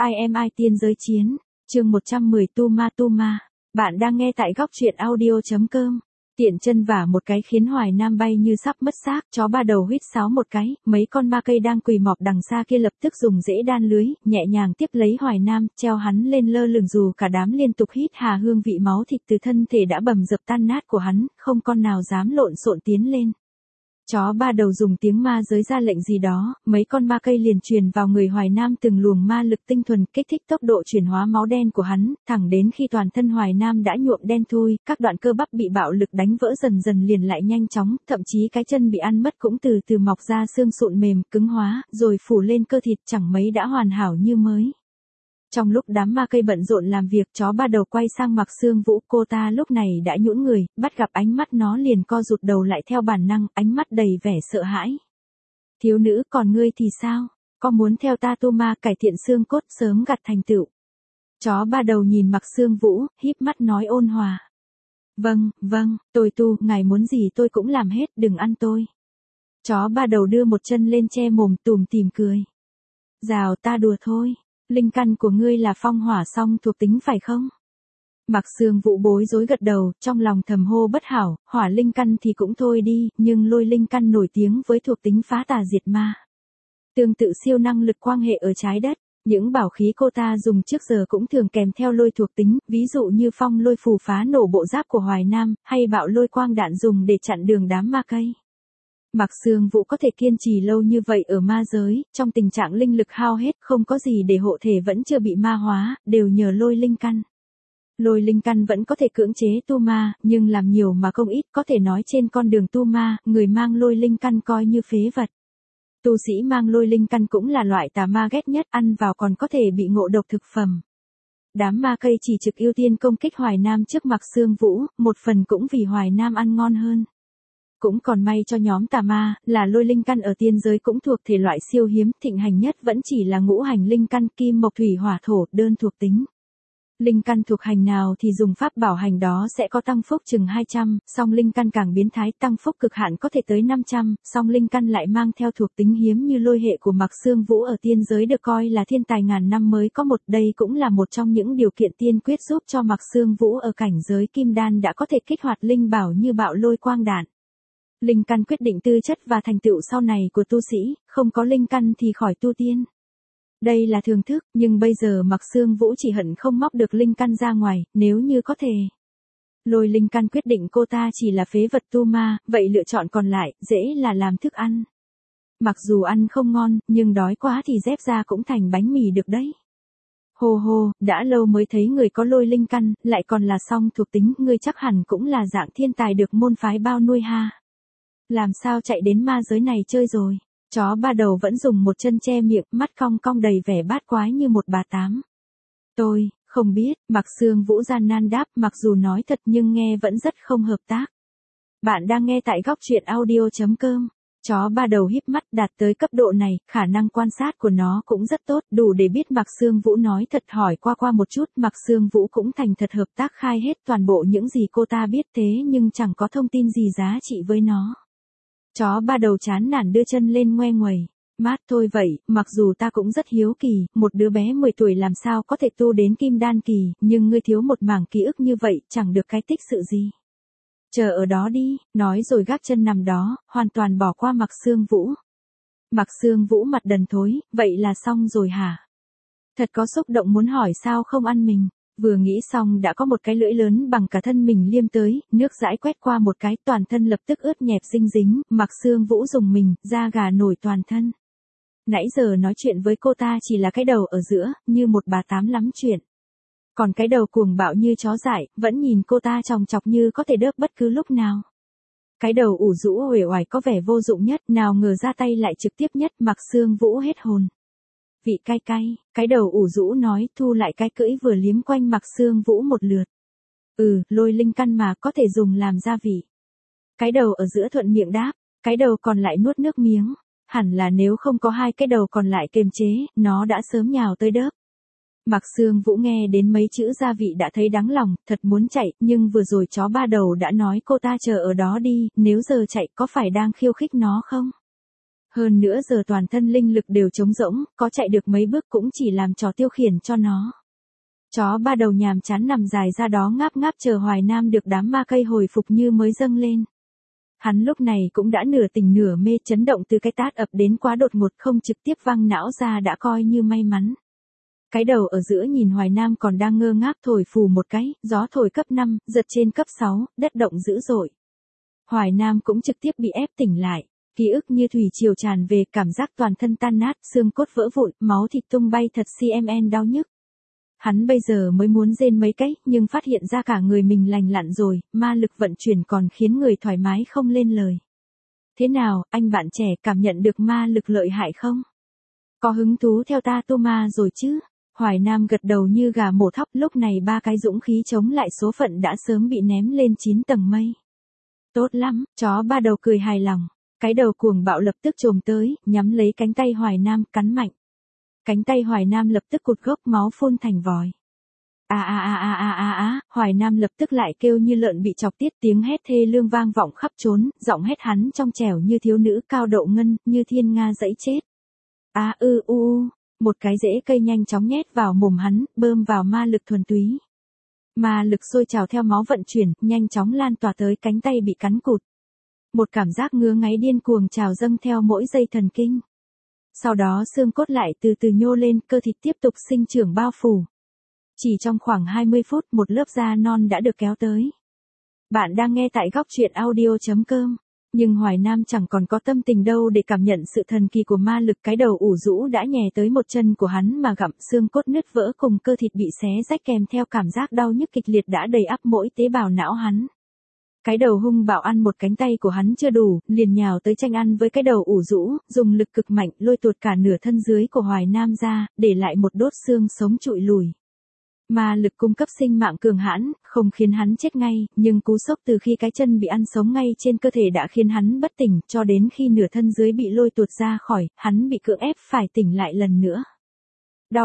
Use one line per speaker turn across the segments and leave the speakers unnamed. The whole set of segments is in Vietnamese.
FIMI tiên giới chiến, chương 110 Tu Ma. Bạn đang nghe tại góc truyện audio.com. Tiện chân vả một cái khiến Hoài Nam bay như sắp mất xác, chó ba đầu huýt sáo một cái, mấy con ma cây đang quỳ mọp đằng xa kia lập tức dùng rễ đan lưới, nhẹ nhàng tiếp lấy Hoài Nam, treo hắn lên lơ lửng dù cả đám liên tục hít hà hương vị máu thịt từ thân thể đã bầm dập tan nát của hắn, không con nào dám lộn xộn tiến lên. Chó ba đầu dùng tiếng ma giới ra lệnh gì đó, mấy con ma cây liền truyền vào người Hoài Nam từng luồng ma lực tinh thuần kích thích tốc độ chuyển hóa máu đen của hắn, thẳng đến khi toàn thân Hoài Nam đã nhuộm đen thui, các đoạn cơ bắp bị bạo lực đánh vỡ dần dần liền lại nhanh chóng, thậm chí cái chân bị ăn mất cũng từ từ mọc ra xương sụn mềm, cứng hóa, rồi phủ lên cơ thịt chẳng mấy đã hoàn hảo như mới. Trong lúc đám ma cây bận rộn làm việc, chó ba đầu quay sang Mạc Xương Vũ, cô ta lúc này đã nhũn người, bắt gặp ánh mắt nó liền co rụt đầu lại theo bản năng, ánh mắt đầy vẻ sợ hãi. Thiếu nữ, còn ngươi thì sao? Có muốn theo ta tu ma cải thiện xương cốt sớm gặt thành tựu? Chó ba đầu nhìn Mạc Xương Vũ, híp mắt nói ôn hòa. Vâng, tôi tu, ngài muốn gì tôi cũng làm hết, đừng ăn tôi. Chó ba đầu đưa một chân lên che mồm tủm tỉm cười. Rào, ta đùa thôi. Linh căn của ngươi là phong hỏa song thuộc tính phải không? Mạc Xương Vũ bối rối gật đầu, trong lòng thầm hô bất hảo, hỏa linh căn thì cũng thôi đi, nhưng lôi linh căn nổi tiếng với thuộc tính phá tà diệt ma. Tương tự siêu năng lực quang hệ ở trái đất, những bảo khí cô ta dùng trước giờ cũng thường kèm theo lôi thuộc tính, ví dụ như phong lôi phù phá nổ bộ giáp của Hoài Nam, hay bạo lôi quang đạn dùng để chặn đường đám ma cây. Mạc Xương Vũ có thể kiên trì lâu như vậy ở ma giới, trong tình trạng linh lực hao hết, không có gì để hộ thể vẫn chưa bị ma hóa, đều nhờ lôi linh căn. Lôi linh căn vẫn có thể cưỡng chế tu ma, nhưng làm nhiều mà không ít, có thể nói trên con đường tu ma, người mang lôi linh căn coi như phế vật. Tu sĩ mang lôi linh căn cũng là loại tà ma ghét nhất, ăn vào còn có thể bị ngộ độc thực phẩm. Đám ma cây chỉ trực ưu tiên công kích Hoài Nam trước Mạc Xương Vũ, một phần cũng vì Hoài Nam ăn ngon hơn. Cũng còn may cho nhóm tà ma, là lôi linh căn ở tiên giới cũng thuộc thể loại siêu hiếm, thịnh hành nhất vẫn chỉ là ngũ hành linh căn kim mộc thủy hỏa thổ, đơn thuộc tính. Linh căn thuộc hành nào thì dùng pháp bảo hành đó sẽ có tăng phúc chừng 200, song linh căn càng biến thái tăng phúc cực hạn có thể tới 500, song linh căn lại mang theo thuộc tính hiếm như lôi hệ của Mạc Xương Vũ ở tiên giới được coi là thiên tài ngàn năm mới có một, đây cũng là một trong những điều kiện tiên quyết giúp cho Mạc Xương Vũ ở cảnh giới kim đan đã có thể kích hoạt linh bảo như bạo lôi quang đạn. Linh căn quyết định tư chất và thành tựu sau này của tu sĩ, không có linh căn thì khỏi tu tiên. Đây là thường thức, nhưng bây giờ Mạc Xương Vũ chỉ hận không móc được linh căn ra ngoài, nếu như có thể. Lôi linh căn quyết định cô ta chỉ là phế vật tu ma, vậy lựa chọn còn lại, dễ là làm thức ăn. Mặc dù ăn không ngon, nhưng đói quá thì dép ra cũng thành bánh mì được đấy. Hồ, đã lâu mới thấy người có lôi linh căn, lại còn là song thuộc tính, ngươi chắc hẳn cũng là dạng thiên tài được môn phái bao nuôi ha. Làm sao chạy đến ma giới này chơi rồi? Chó ba đầu vẫn dùng một chân che miệng, mắt cong cong đầy vẻ bát quái như một bà tám. Tôi không biết, Mạc Xương Vũ gian nan đáp, mặc dù nói thật nhưng nghe vẫn rất không hợp tác. Bạn đang nghe tại góc truyện audio.com. Chó ba đầu híp mắt, đạt tới cấp độ này, khả năng quan sát của nó cũng rất tốt, đủ để biết Mạc Xương Vũ nói thật. Hỏi qua một chút, Mạc Xương Vũ cũng thành thật hợp tác khai hết toàn bộ những gì cô ta biết, thế nhưng chẳng có thông tin gì giá trị với nó. Chó ba đầu chán nản đưa chân lên ngoe nguẩy. Mát thôi vậy, mặc dù ta cũng rất hiếu kỳ, một đứa bé 10 tuổi làm sao có thể tu đến kim đan kỳ, nhưng ngươi thiếu một mảng ký ức như vậy, chẳng được cái tích sự gì. Chờ ở đó đi, nói rồi gác chân nằm đó, hoàn toàn bỏ qua Mạc Xương Vũ. Mạc Xương Vũ mặt đần thối, vậy là xong rồi hả? Thật có xúc động muốn hỏi sao không ăn mình. Vừa nghĩ xong đã có một cái lưỡi lớn bằng cả thân mình liêm tới, nước dãi quét qua một cái, toàn thân lập tức ướt nhẹp dinh dính, Mạc Xương Vũ dùng mình, da gà nổi toàn thân. Nãy giờ nói chuyện với cô ta chỉ là cái đầu ở giữa, như một bà tám lắm chuyện. Còn cái đầu cuồng bạo như chó dại, vẫn nhìn cô ta chòng chọc như có thể đớp bất cứ lúc nào. Cái đầu ủ rũ uể oải có vẻ vô dụng nhất, nào ngờ ra tay lại trực tiếp nhất, Mạc Xương Vũ hết hồn. Vị cay, cái đầu ủ rũ nói, thu lại cái cưỡi vừa liếm quanh Mạc Xương Vũ một lượt. Lôi linh căn mà có thể dùng làm gia vị. Cái đầu ở giữa thuận miệng đáp, cái đầu còn lại nuốt nước miếng. Hẳn là nếu không có hai cái đầu còn lại kiềm chế, nó đã sớm nhào tới đớp. Mạc Xương Vũ nghe đến mấy chữ gia vị đã thấy đắng lòng, thật muốn chạy, nhưng vừa rồi chó ba đầu đã nói cô ta chờ ở đó đi, nếu giờ chạy có phải đang khiêu khích nó không? Hơn nữa giờ toàn thân linh lực đều trống rỗng, có chạy được mấy bước cũng chỉ làm trò tiêu khiển cho nó. Chó ba đầu nhàm chán nằm dài ra đó ngáp ngáp chờ Hoài Nam được đám ma cây hồi phục như mới dâng lên. Hắn lúc này cũng đã nửa tỉnh nửa mê, chấn động từ cái tát ập đến quá đột ngột không trực tiếp văng não ra đã coi như may mắn. Cái đầu ở giữa nhìn Hoài Nam còn đang ngơ ngác thổi phù một cái, gió thổi cấp 5, giật trên cấp 6, đất động dữ dội. Hoài Nam cũng trực tiếp bị ép tỉnh lại, ký ức như thủy triều tràn về, cảm giác toàn thân tan nát, xương cốt vỡ vụn, máu thịt tung bay thật cmn đau nhức. Hắn bây giờ mới muốn rên mấy cái, nhưng phát hiện ra cả người mình lành lặn rồi, ma lực vận chuyển còn khiến người thoải mái không lên lời. Thế nào, anh bạn trẻ cảm nhận được ma lực lợi hại không? Có hứng thú theo ta tu ma rồi chứ? Hoài Nam gật đầu như gà mổ thóc, lúc này ba cái dũng khí chống lại số phận đã sớm bị ném lên 9 tầng mây. Tốt lắm, chó ba đầu cười hài lòng. Cái đầu cuồng bạo lập tức chồm tới, nhắm lấy cánh tay Hoài Nam, cắn mạnh. Cánh tay Hoài Nam lập tức cụt gốc, máu phun thành vòi. Hoài Nam lập tức lại kêu như lợn bị chọc tiết, tiếng hét thê lương vang vọng khắp trốn, giọng hét hắn trong trẻo như thiếu nữ cao độ ngân, như thiên nga dẫy chết. Một cái rễ cây nhanh chóng nhét vào mồm hắn, bơm vào ma lực thuần túy. Ma lực sôi trào theo máu vận chuyển, nhanh chóng lan tỏa tới cánh tay bị cắn cụt. Một cảm giác ngứa ngáy điên cuồng trào dâng theo mỗi dây thần kinh. Sau đó xương cốt lại từ từ nhô lên, cơ thịt tiếp tục sinh trưởng bao phủ. Chỉ trong khoảng 20 phút, một lớp da non đã được kéo tới. Bạn đang nghe tại góc truyện audio.com. Nhưng Hoài Nam chẳng còn có tâm tình đâu để cảm nhận sự thần kỳ của ma lực, cái đầu ủ rũ đã nhè tới một chân của hắn mà gặm, xương cốt nứt vỡ cùng cơ thịt bị xé rách kèm theo cảm giác đau nhức kịch liệt đã đầy ắp mỗi tế bào não hắn. Cái đầu hung bạo ăn một cánh tay của hắn chưa đủ, liền nhào tới tranh ăn với cái đầu ủ rũ, dùng lực cực mạnh lôi tuột cả nửa thân dưới của Hoài Nam ra, để lại một đốt xương sống trụi lùi. Ma lực cung cấp sinh mạng cường hãn, không khiến hắn chết ngay, nhưng cú sốc từ khi cái chân bị ăn sống ngay trên cơ thể đã khiến hắn bất tỉnh, cho đến khi nửa thân dưới bị lôi tuột ra khỏi, hắn bị cưỡng ép phải tỉnh lại lần nữa. Đau.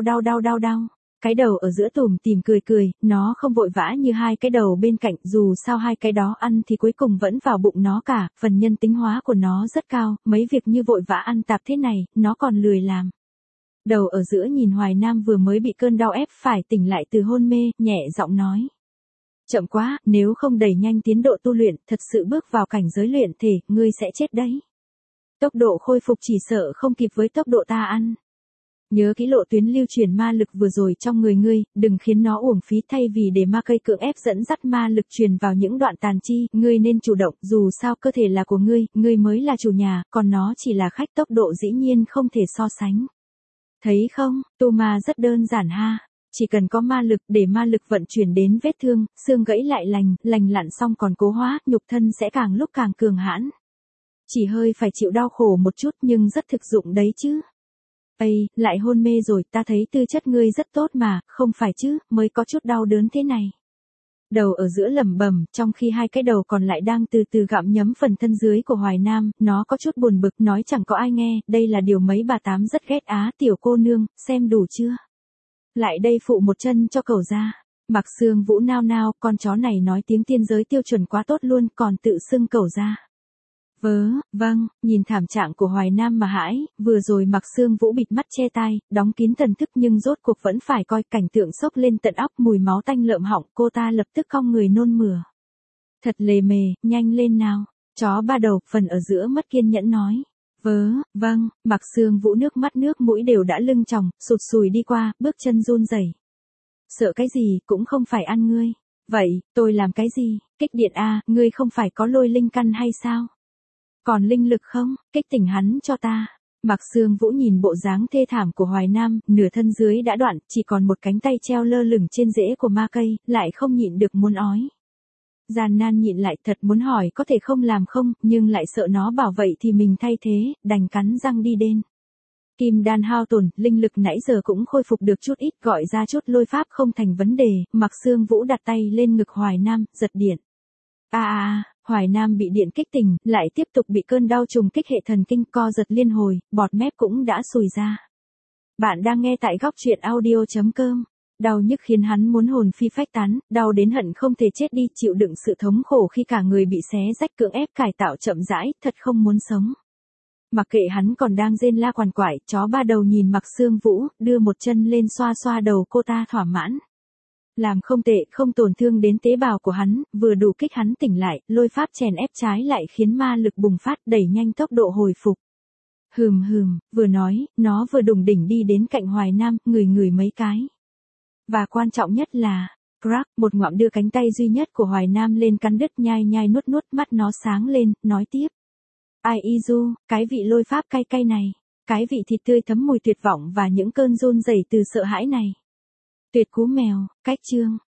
Cái đầu ở giữa tủm tỉm cười, nó không vội vã như hai cái đầu bên cạnh, dù sao hai cái đó ăn thì cuối cùng vẫn vào bụng nó cả, phần nhân tính hóa của nó rất cao, mấy việc như vội vã ăn tạp thế này, nó còn lười làm. Đầu ở giữa nhìn Hoài Nam vừa mới bị cơn đau ép phải tỉnh lại từ hôn mê, nhẹ giọng nói. Chậm quá, nếu không đẩy nhanh tiến độ tu luyện, thật sự bước vào cảnh giới luyện thể, ngươi sẽ chết đấy. Tốc độ khôi phục chỉ sợ không kịp với tốc độ ta ăn. Nhớ kỹ lộ tuyến lưu truyền ma lực vừa rồi trong người ngươi, đừng khiến nó uổng phí, thay vì để ma cây cưỡng ép dẫn dắt ma lực truyền vào những đoạn tàn chi, ngươi nên chủ động, dù sao cơ thể là của ngươi mới là chủ nhà, còn nó chỉ là khách, tốc độ dĩ nhiên không thể so sánh. Thấy không, tu ma rất đơn giản ha, chỉ cần có ma lực để ma lực vận chuyển đến vết thương, xương gãy lại lành lặn xong còn cố hóa, nhục thân sẽ càng lúc càng cường hãn. Chỉ hơi phải chịu đau khổ một chút nhưng rất thực dụng đấy chứ. Lại hôn mê rồi, ta thấy tư chất ngươi rất tốt mà, không phải chứ, mới có chút đau đớn thế này. Đầu ở giữa lẩm bẩm, trong khi hai cái đầu còn lại đang từ từ gặm nhấm phần thân dưới của Hoài Nam, nó có chút buồn bực nói chẳng có ai nghe, đây là điều mấy bà tám rất ghét á, tiểu cô nương, xem đủ chưa? Lại đây phụ một chân cho cẩu ra. Mặc Xương Vũ nao, con chó này nói tiếng tiên giới tiêu chuẩn quá tốt luôn, còn tự xưng cẩu ra. Vâng, nhìn thảm trạng của Hoài Nam mà hãi, vừa rồi Mặc Xương Vũ bịt mắt che tai, đóng kín thần thức nhưng rốt cuộc vẫn phải coi, cảnh tượng sốc lên tận óc, mùi máu tanh lợm họng, cô ta lập tức cong người nôn mửa. Thật lề mề, nhanh lên nào. Chó ba đầu, phần ở giữa mất kiên nhẫn nói. Vâng, Mặc Xương Vũ nước mắt nước mũi đều đã lưng tròng, sụt sùi đi qua, bước chân run rẩy. Sợ cái gì, cũng không phải ăn ngươi. Vậy, tôi làm cái gì? Kích điện a, ngươi không phải có lôi linh căn hay sao? Còn linh lực không, kích tỉnh hắn cho ta. Mặc Xương Vũ nhìn bộ dáng thê thảm của Hoài Nam, nửa thân dưới đã đoạn, chỉ còn một cánh tay treo lơ lửng trên rễ của ma cây, lại không nhịn được muốn ói. Gian nan nhịn lại, thật muốn hỏi có thể không làm không, nhưng lại sợ nó bảo vậy thì mình thay thế, đành cắn răng đi đến. Kim đan hao tổn, linh lực nãy giờ cũng khôi phục được chút ít, gọi ra chút lôi pháp không thành vấn đề, Mặc Xương Vũ đặt tay lên ngực Hoài Nam, giật điện. Hoài Nam bị điện kích tỉnh, lại tiếp tục bị cơn đau trùng kích hệ thần kinh, co giật liên hồi, bọt mép cũng đã sùi ra. Bạn đang nghe tại góc truyện audio.com. Đau nhức khiến hắn muốn hồn phi phách tán, đau đến hận không thể chết đi, chịu đựng sự thống khổ khi cả người bị xé rách, cưỡng ép cải tạo chậm rãi, thật không muốn sống. Mặc kệ hắn còn đang rên la quằn quại, chó ba đầu nhìn Mạc Sương Vũ, đưa một chân lên xoa xoa đầu cô ta thỏa mãn. Làm không tệ, không tổn thương đến tế bào của hắn, vừa đủ kích hắn tỉnh lại, lôi pháp chèn ép trái lại khiến ma lực bùng phát đẩy nhanh tốc độ hồi phục. Vừa nói, nó vừa đùng đỉnh đi đến cạnh Hoài Nam, ngửi mấy cái. Và quan trọng nhất là, crack, một ngọm đưa cánh tay duy nhất của Hoài Nam lên cắn đứt nhai nuốt mắt nó sáng lên, nói tiếp. Ai Izu, cái vị lôi pháp cay cay này, cái vị thịt tươi thấm mùi tuyệt vọng và những cơn run rẩy từ sợ hãi này. Tuyệt cú mèo, cách chương.